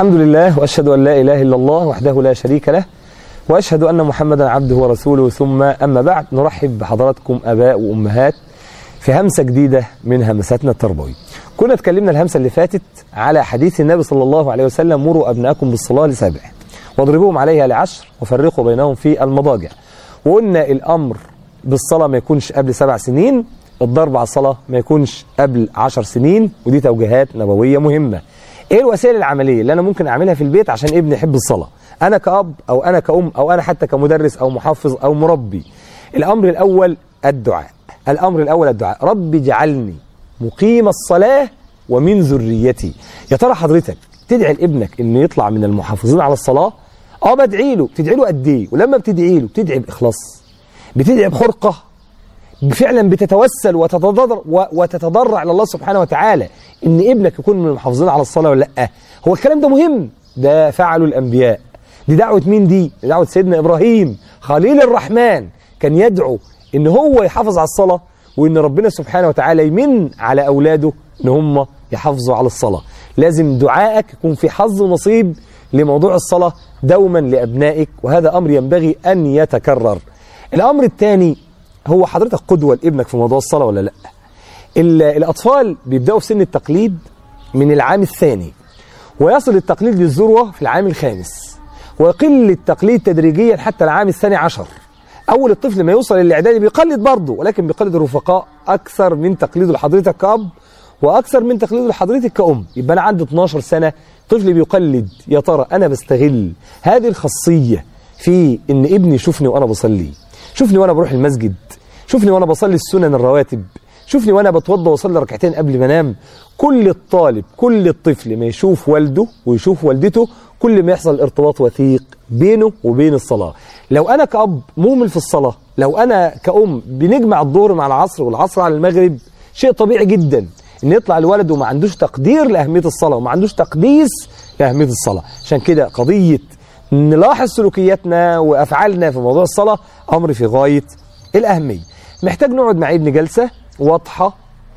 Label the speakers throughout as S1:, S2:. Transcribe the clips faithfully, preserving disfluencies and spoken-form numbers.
S1: الحمد لله وأشهد أن لا إله إلا الله وحده لا شريك له، وأشهد أن محمدا عبده ورسوله، ثم أما بعد. نرحب بحضراتكم آباء وأمهات في همسة جديدة من همساتنا التربوية. كنا اتكلمنا الهمسة اللي فاتت على حديث النبي صلى الله عليه وسلم: مروا أبناءكم بالصلاة لسبع واضربوهم عليها لعشر وفرقوا بينهم في المضاجع. وقلنا الأمر بالصلاة ما يكونش قبل سبع سنين، الضرب على الصلاة ما يكونش قبل عشر سنين، ودي توجيهات نبوية مهمة. ايه الوسائل العملية اللي انا ممكن اعملها في البيت عشان ابني يحب الصلاة؟ انا كأب او انا كأم او انا حتى كمدرس او محفظ او مربي. الامر الاول الدعاء. الامر الاول الدعاء. رب اجعلني مقيم الصلاة ومن ذريتي. يا ترى حضرتك تدعي لابنك انه يطلع من المحافظين على الصلاة؟ اه بدعي له. تدعي له قد ايه؟ ولما بتدعي له بتدعي باخلاص، بتدعي بحرقة، فعلا بتتوسل وتتضرع وتتضرع الى الله سبحانه وتعالى ان ابنك يكون من المحافظين على الصلاه ولا لا؟ هو الكلام ده مهم، ده فعله الانبياء. دي دعوه مين؟ دي دعوه سيدنا ابراهيم خليل الرحمن، كان يدعو ان هو يحافظ على الصلاه، وان ربنا سبحانه وتعالى يمن على اولاده ان هم يحافظوا على الصلاه. لازم دعائك يكون في حظ ونصيب لموضوع الصلاه دوما لابنائك، وهذا امر ينبغي ان يتكرر. الامر الثاني هو حضرتك قدوة لابنك في موضوع الصلاة ولا لا؟ الأطفال بيبدأوا في سن التقليد من العام الثاني، ويصل التقليد للذروة في العام الخامس، ويقل التقليد تدريجيا حتى العام الثاني عشر. أول الطفل ما يوصل للإعدادي بيقلد برضه، ولكن بيقلد الرفقاء أكثر من تقليده لحضرتك كأب وأكثر من تقليده لحضرتك كأم. يبقى أنا عندي اتناشر سنة طفل بيقلد. يا ترى أنا بستغل هذه الخاصية في إن ابني يشوفني وأنا بصلي، شوفني وانا بروح المسجد، شوفني وانا بصلي السنن الرواتب، شوفني وانا بتوضى واصلي ركعتين قبل ما انام. كل الطالب كل الطفل ما يشوف والده ويشوف والدته، كل ما يحصل ارتباط وثيق بينه وبين الصلاة. لو انا كأب مهمل في الصلاة، لو انا كأم بنجمع الظهر مع العصر والعصر على المغرب، شيء طبيعي جدا ان يطلع الولد وما عندوش تقدير لأهمية الصلاة وما عندوش تقديس لأهمية الصلاة. عشان كده قضية نلاحظ سلوكياتنا وأفعالنا في موضوع الصلاة أمر في غاية الأهمية. محتاج نقعد مع ابني جلسة واضحة،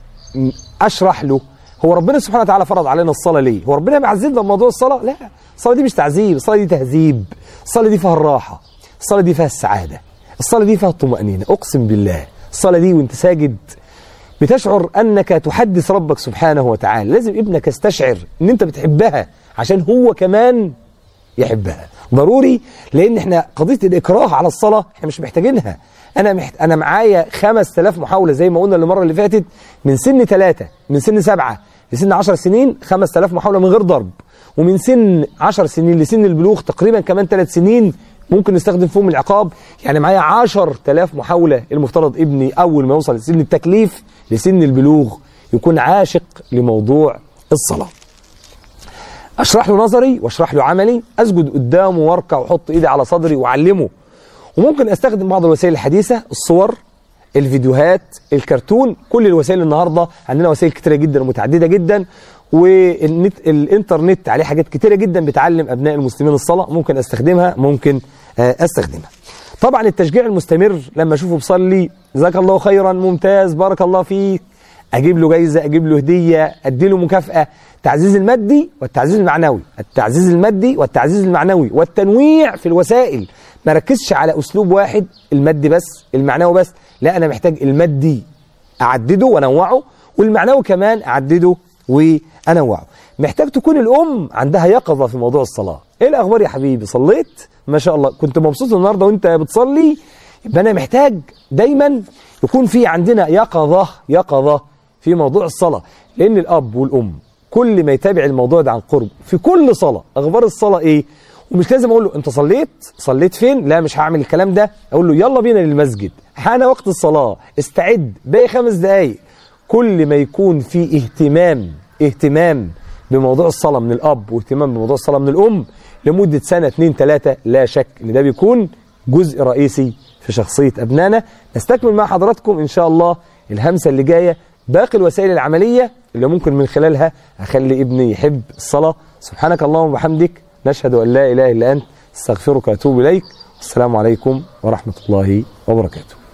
S1: أشرح له هو ربنا سبحانه وتعالى فرض علينا الصلاة ليه؟ هو ربنا بيعذبنا بموضوع الصلاة؟ لا، الصلاة دي مش تعذيب، الصلاة دي تهذيب، الصلاة دي فيها الراحة، الصلاة دي فيها السعادة، الصلاة دي فيها الطمأنينة. أقسم بالله الصلاة دي وانت ساجد بتشعر أنك تحدث ربك سبحانه وتعالى. لازم ابنك يستشعر أن أنت بتحبها عشان هو كمان يحبها. ضروري، لان احنا قضيه الاكراه على الصلاه احنا مش محتاجينها. انا محت... انا معايا خمس آلاف محاوله زي ما قلنا المره اللي فاتت، من سن ثلاثة من سن سبعة لسن عشر سنين خمس آلاف محاوله من غير ضرب، ومن سن عشر سنين لسن البلوغ تقريبا كمان ثلاث سنين ممكن نستخدم فيهم العقاب. يعني معايا عشرة آلاف محاوله. المفترض ابني اول ما يوصل لسن التكليف لسن البلوغ يكون عاشق لموضوع الصلاه. اشرح له نظري واشرح له عملي، اسجد قدامه واركع واحط ايدي على صدري واعلمه. وممكن استخدم بعض الوسائل الحديثه، الصور، الفيديوهات، الكرتون. كل الوسائل النهارده عندنا وسائل كتيره جدا ومتعدده جدا، والانترنت عليه حاجات كتيره جدا بتعلم ابناء المسلمين الصلاه. ممكن استخدمها، ممكن استخدمها. طبعا التشجيع المستمر، لما اشوفه بصلي جزاك الله خيرا، ممتاز، بارك الله فيك، اجيب له جايزه، اجيب له هديه، ادي له مكافاه. التعزيز المادي والتعزيز المعنوي، التعزيز المادي والتعزيز المعنوي، والتنويع في الوسائل. ما ركزش على اسلوب واحد، المادي بس، المعنوي بس. لا، انا محتاج المادي اعدده وانوعه، والمعنوي كمان اعدده وانوعه. محتاج تكون الام عندها يقظه في موضوع الصلاه. ايه الاخبار يا حبيبي؟ صليت؟ ما شاء الله، كنت مبسوط النهارده وانت بتصلي؟ يبقى انا محتاج دايما يكون في عندنا يقظه يقظه في موضوع الصلاه، لان الاب والام كل ما يتابع الموضوع ده عن قرب في كل صلاة، أخبار الصلاة إيه؟ ومش لازم أقول له أنت صليت؟ صليت فين؟ لا، مش هعمل الكلام ده. أقول له يلا بينا للمسجد، حان وقت الصلاة، استعد، باقي خمس دقايق. كل ما يكون في اهتمام اهتمام بموضوع الصلاة من الأب واهتمام بموضوع الصلاة من الأم لمدة سنة اتنين ثلاثة، لا شك إن ده بيكون جزء رئيسي في شخصية أبنائنا. نستكمل مع حضراتكم إن شاء الله الهمسة اللي جاية باقي الوسائل العملية اللي ممكن من خلالها أخلي ابني يحب الصلاة. سبحانك اللهم وبحمدك، نشهد أن لا إله إلا أنت، استغفرك وأتوب إليك. السلام عليكم ورحمة الله وبركاته.